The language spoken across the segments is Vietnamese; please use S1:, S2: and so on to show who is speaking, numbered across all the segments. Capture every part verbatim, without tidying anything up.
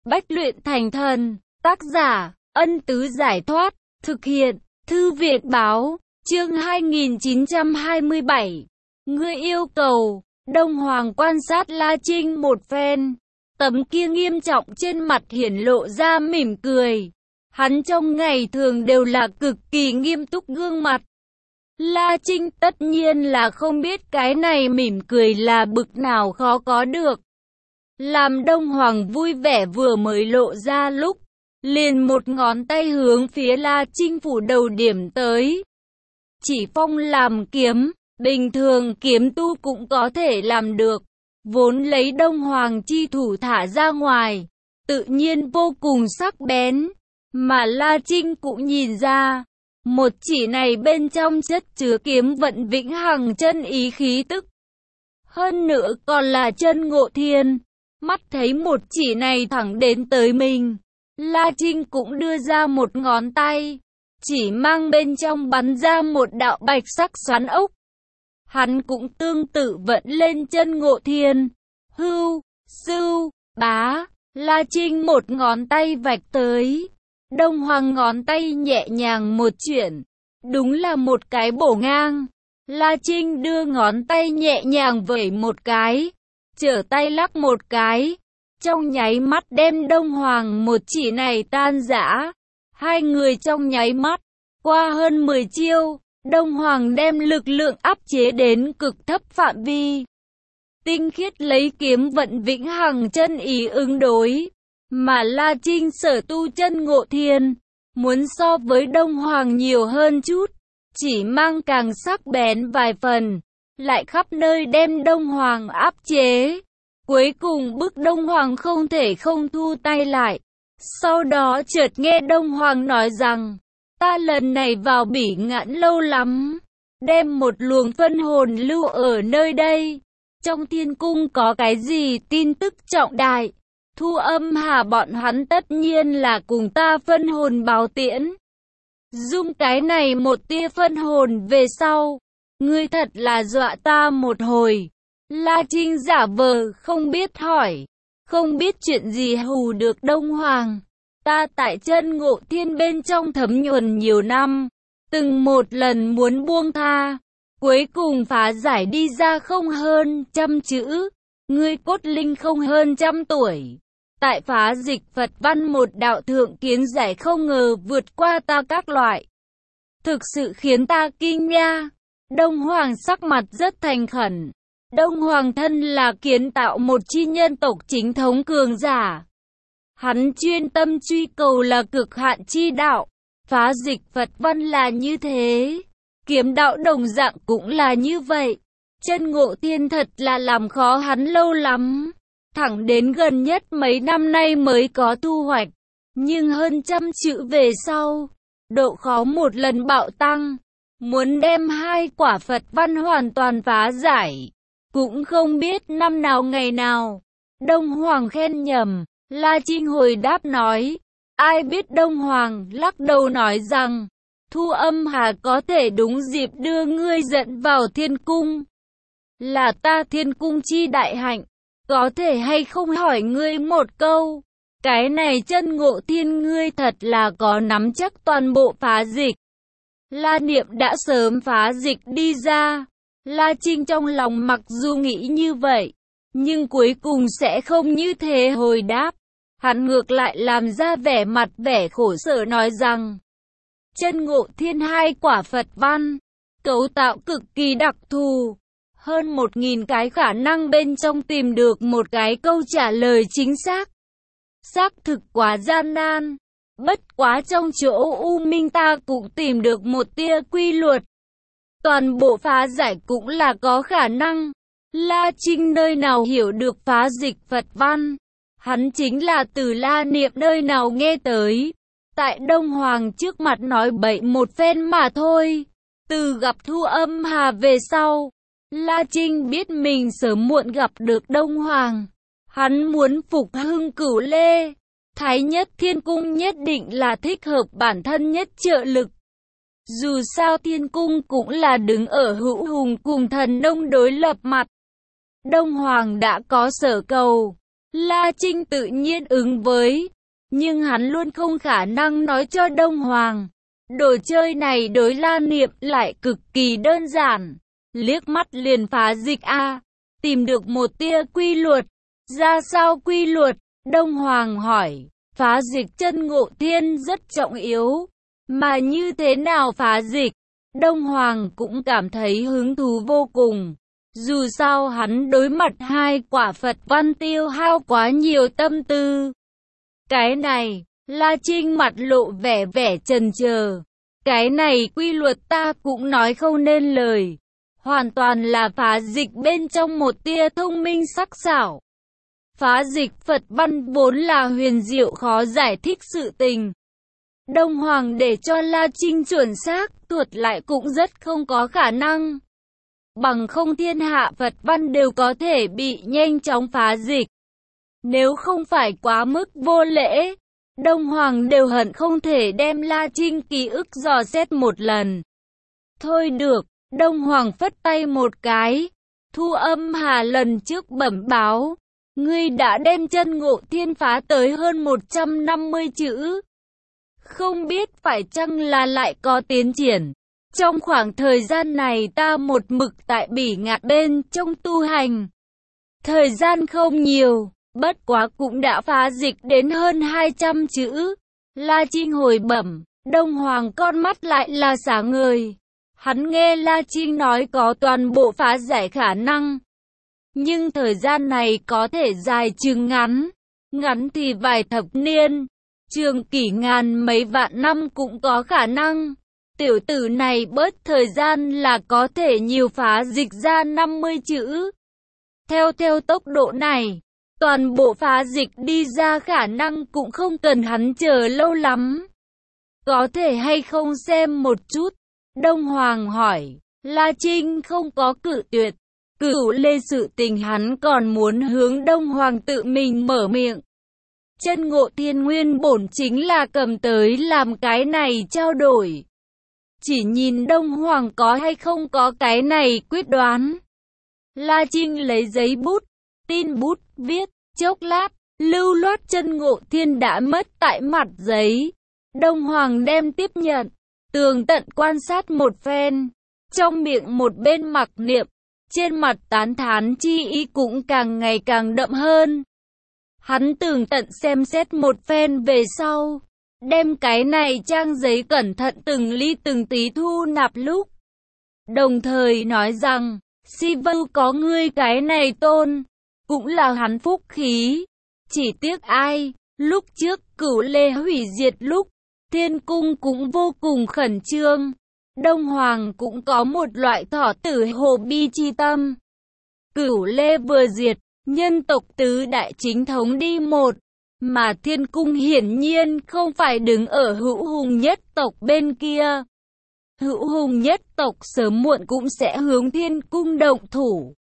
S1: Bách luyện thành thần, tác giả, Ân Tứ Giải Thoát, thực hiện, Thư Việt Báo, chương hai nghìn chín trăm hai mươi bảy. Ngươi yêu cầu, Đông Hoàng quan sát La Trinh một phen, tấm kia nghiêm trọng trên mặt hiển lộ ra mỉm cười. Hắn trong ngày thường đều là cực kỳ nghiêm túc gương mặt. La Trinh tất nhiên là không biết cái này mỉm cười là bực nào khó có được. Làm Đông Hoàng vui vẻ vừa mới lộ ra lúc, liền một ngón tay hướng phía La Trinh phủ đầu điểm tới. Chỉ phong làm kiếm, bình thường kiếm tu cũng có thể làm được. Vốn lấy Đông Hoàng chi thủ thả ra ngoài, tự nhiên vô cùng sắc bén. Mà La Trinh cũng nhìn ra, một chỉ này bên trong chất chứa kiếm vận vĩnh hằng chân ý khí tức. Hơn nữa còn là chân ngộ thiên. Mắt thấy một chỉ này thẳng đến tới mình, La Trinh cũng đưa ra một ngón tay, chỉ mang bên trong bắn ra một đạo bạch sắc xoắn ốc. Hắn cũng tương tự vận lên chân ngộ thiên, hưu, sưu, bá, La Trinh một ngón tay vạch tới. Đông Hoàng ngón tay nhẹ nhàng một chuyển, đúng là một cái bổ ngang. La Trinh đưa ngón tay nhẹ nhàng vẩy một cái, trở tay lắc một cái, trong nháy mắt đem Đông Hoàng một chỉ này tan rã. Hai người trong nháy mắt, qua hơn mười chiêu, Đông Hoàng đem lực lượng áp chế đến cực thấp phạm vi. Tinh khiết lấy kiếm vận vĩnh hằng chân ý ứng đối. Mà La Trinh sở tu chân ngộ thiên, muốn so với Đông Hoàng nhiều hơn chút, chỉ mang càng sắc bén vài phần, lại khắp nơi đem Đông Hoàng áp chế. Cuối cùng bức Đông Hoàng không thể không thu tay lại. Sau đó chợt nghe Đông Hoàng nói rằng, ta lần này vào Bỉ Ngạn lâu lắm, đem một luồng phân hồn lưu ở nơi đây. Trong thiên cung có cái gì tin tức trọng đại? Thu Âm Hà bọn hắn tất nhiên là cùng ta phân hồn báo tiễn. Dung cái này một tia phân hồn về sau, ngươi thật là dọa ta một hồi. La Trinh giả vờ không biết hỏi, không biết chuyện gì hù được Đông Hoàng. Ta tại chân ngộ thiên bên trong thấm nhuần nhiều năm, từng một lần muốn buông tha, cuối cùng phá giải đi ra không hơn trăm chữ. Ngươi cốt linh không hơn trăm tuổi. Tại phá dịch Phật văn một đạo thượng kiến giải không ngờ vượt qua ta các loại. Thực sự khiến ta kinh nha. Đông Hoàng sắc mặt rất thành khẩn. Đông Hoàng thân là kiến tạo một chi nhân tộc chính thống cường giả. Hắn chuyên tâm truy cầu là cực hạn chi đạo. Phá dịch Phật văn là như thế. Kiếm đạo đồng dạng cũng là như vậy. Chân ngộ thiên thật là làm khó hắn lâu lắm. Thẳng đến gần nhất mấy năm nay mới có thu hoạch. Nhưng hơn trăm chữ về sau, độ khó một lần bạo tăng. Muốn đem hai quả Phật văn hoàn toàn phá giải, cũng không biết năm nào ngày nào. Đông Hoàng khen nhầm. La Trinh hồi đáp nói, ai biết. Đông Hoàng lắc đầu nói rằng, Thu Âm Hà có thể đúng dịp đưa ngươi dẫn vào thiên cung. Là ta thiên cung chi đại hạnh. Có thể hay không hỏi ngươi một câu, cái này chân ngộ thiên ngươi thật là có nắm chắc toàn bộ phá dịch. La Niệm đã sớm phá dịch đi ra. La Trinh trong lòng mặc dù nghĩ như vậy, nhưng cuối cùng sẽ không như thế hồi đáp. Hắn ngược lại làm ra vẻ mặt vẻ khổ sở nói rằng, chân ngộ thiên hai quả Phật văn, cấu tạo cực kỳ đặc thù. Hơn một nghìn cái khả năng bên trong tìm được một cái câu trả lời chính xác. Xác thực quá gian nan. Bất quá trong chỗ U Minh ta cũng tìm được một tia quy luật. Toàn bộ phá giải cũng là có khả năng. La Trinh nơi nào hiểu được phá dịch Phật văn. Hắn chính là từ La Niệm nơi nào nghe tới. Tại Đông Hoàng trước mặt nói bậy một phen mà thôi. Từ gặp Thu Âm Hà về sau, La Trinh biết mình sớm muộn gặp được Đông Hoàng. Hắn muốn phục hưng Cửu Lê. Thái nhất thiên cung nhất định là thích hợp bản thân nhất trợ lực. Dù sao thiên cung cũng là đứng ở hữu hùng cùng thần nông đối lập mặt. Đông Hoàng đã có sở cầu. La Trinh tự nhiên ứng với, nhưng hắn luôn không khả năng nói cho Đông Hoàng. Đồ chơi này đối La Niệm lại cực kỳ đơn giản, liếc mắt liền phá dịch a, tìm được một tia quy luật. Ra sao quy luật? Đông Hoàng hỏi. Phá dịch chân ngộ thiên rất trọng yếu, mà như thế nào phá dịch? Đông Hoàng cũng cảm thấy hứng thú vô cùng. Dù sao hắn đối mặt hai quả Phật văn tiêu hao quá nhiều tâm tư. Cái này, La Trinh mặt lộ vẻ vẻ chần chờ. Cái này quy luật ta cũng nói không nên lời. Hoàn toàn là phá dịch bên trong một tia thông minh sắc sảo. Phá dịch Phật văn vốn là huyền diệu khó giải thích sự tình. Đông Hoàng để cho La Trinh chuẩn xác thuật lại cũng rất không có khả năng. Bằng không thiên hạ Phật văn đều có thể bị nhanh chóng phá dịch. Nếu không phải quá mức vô lễ, Đông Hoàng đều hận không thể đem La Trinh ký ức dò xét một lần. Thôi được, Đông Hoàng phất tay một cái. Thu Âm Hà lần trước bẩm báo, ngươi đã đem chân ngộ thiên phá tới hơn một trăm năm mươi chữ. Không biết phải chăng là lại có tiến triển. Trong khoảng thời gian này ta một mực tại Bỉ Ngạn bên trong tu hành. Thời gian không nhiều, bất quá cũng đã phá dịch đến hơn hai trăm chữ. La Trinh hồi bẩm, Đông Hoàng con mắt lại là sáng ngời. Hắn nghe La Trinh nói có toàn bộ phá giải khả năng. Nhưng thời gian này có thể dài chừng ngắn. Ngắn thì vài thập niên. Trường kỷ ngàn mấy vạn năm cũng có khả năng. Tiểu tử này bớt thời gian là có thể nhiều phá dịch ra năm mươi chữ. Theo theo tốc độ này, toàn bộ phá dịch đi ra khả năng cũng không cần hắn chờ lâu lắm. Có thể hay không xem một chút? Đông Hoàng hỏi. La Trinh không có cự tuyệt. Cửu Lê sự tình hắn còn muốn hướng Đông Hoàng tự mình mở miệng. Chân ngộ thiên nguyên bổn chính là cầm tới làm cái này trao đổi. Chỉ nhìn Đông Hoàng có hay không có cái này quyết đoán. La Trinh lấy giấy bút, tin bút, viết, chốc lát, lưu loát chân ngộ thiên đã mất tại mặt giấy. Đông Hoàng đem tiếp nhận, tường tận quan sát một phen, trong miệng một bên mặc niệm, trên mặt tán thán chi ý cũng càng ngày càng đậm hơn. Hắn tường tận xem xét một phen về sau, đem cái này trang giấy cẩn thận từng ly từng tí thu nạp lúc. Đồng thời nói rằng, si vưu có ngươi cái này tôn, cũng là hắn phúc khí. Chỉ tiếc ai, lúc trước Cửu Lê hủy diệt lúc, Thiên Cung cũng vô cùng khẩn trương. Đông Hoàng cũng có một loại thọ tử hồ bi chi tâm. Cửu Lê vừa diệt, nhân tộc tứ đại chính thống đi một, mà Thiên Cung hiển nhiên không phải đứng ở hữu hùng nhất tộc bên kia. Hữu hùng nhất tộc sớm muộn cũng sẽ hướng Thiên Cung động thủ.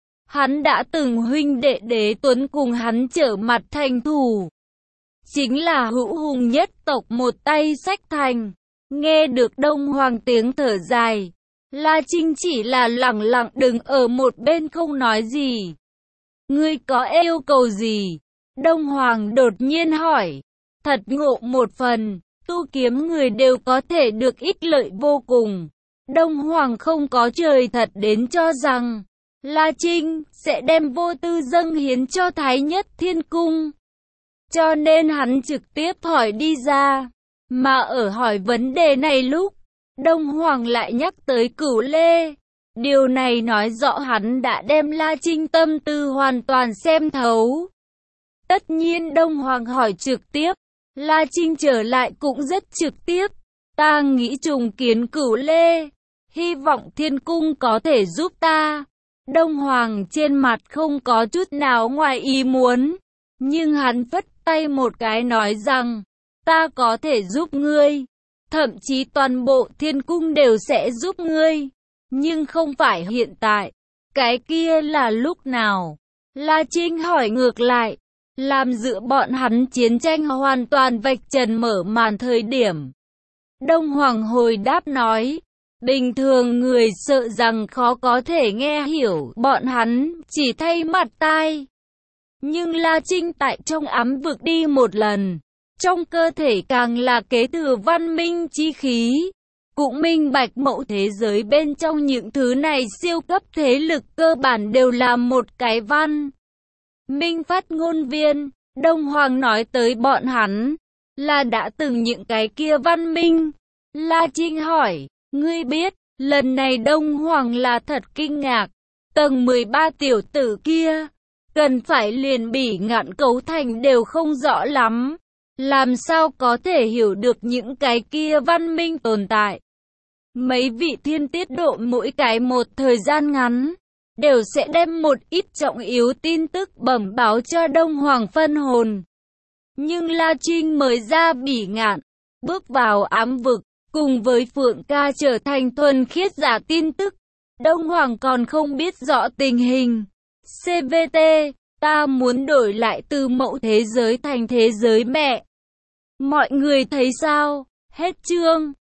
S1: Hắn đã từng huynh đệ Đế Tuấn cùng hắn trở mặt thành thù. Chính là hữu hùng nhất tộc một tay xách thành. Nghe được Đông Hoàng tiếng thở dài, La Trinh chỉ là lặng lặng đứng ở một bên không nói gì. Ngươi có yêu cầu gì? Đông Hoàng đột nhiên hỏi. Thật ngộ một phần, tu kiếm người đều có thể được ích lợi vô cùng. Đông Hoàng không có trời thật đến cho rằng La Trinh sẽ đem vô tư dâng hiến cho Thái Nhất Thiên Cung. Cho nên hắn trực tiếp hỏi đi ra. Mà ở hỏi vấn đề này lúc, Đông Hoàng lại nhắc tới Cửu Lê. Điều này nói rõ hắn đã đem La Trinh tâm tư hoàn toàn xem thấu. Tất nhiên Đông Hoàng hỏi trực tiếp, La Trinh trở lại cũng rất trực tiếp. Ta nghĩ trùng kiến Cửu Lê, hy vọng Thiên Cung có thể giúp ta. Đông Hoàng trên mặt không có chút nào ngoài ý muốn, nhưng hắn phất tay một cái nói rằng, ta có thể giúp ngươi, thậm chí toàn bộ Thiên Cung đều sẽ giúp ngươi, nhưng không phải hiện tại. Cái kia là lúc nào? La Trinh hỏi ngược lại, làm giữa bọn hắn chiến tranh hoàn toàn vạch trần mở màn thời điểm. Đông Hoàng hồi đáp nói, bình thường người sợ rằng khó có thể nghe hiểu, bọn hắn chỉ thay mặt tai. Nhưng La Trinh tại trong ám vực đi một lần, trong cơ thể càng là kế thừa văn minh chi khí. Cũng minh bạch mẫu thế giới bên trong những thứ này siêu cấp thế lực cơ bản đều là một cái văn minh phát ngôn viên. Đông Hoàng nói tới bọn hắn là đã từng những cái kia văn minh. La Trinh hỏi, ngươi biết, lần này Đông Hoàng là thật kinh ngạc. Tầng mười ba tiểu tử kia, cần phải liền bỉ ngạn cấu thành đều không rõ lắm. Làm sao có thể hiểu được những cái kia văn minh tồn tại. Mấy vị thiên tiết độ mỗi cái một thời gian ngắn, đều sẽ đem một ít trọng yếu tin tức bẩm báo cho Đông Hoàng phân hồn. Nhưng La Trinh mới ra bỉ ngạn, bước vào ám vực, cùng với Phượng Ca trở thành thuần khiết giả tin tức. Đông Hoàng còn không biết rõ tình hình. xê vê tê, ta muốn đổi lại từ mẫu thế giới thành thế giới mẹ. Mọi người thấy sao? Hết chương.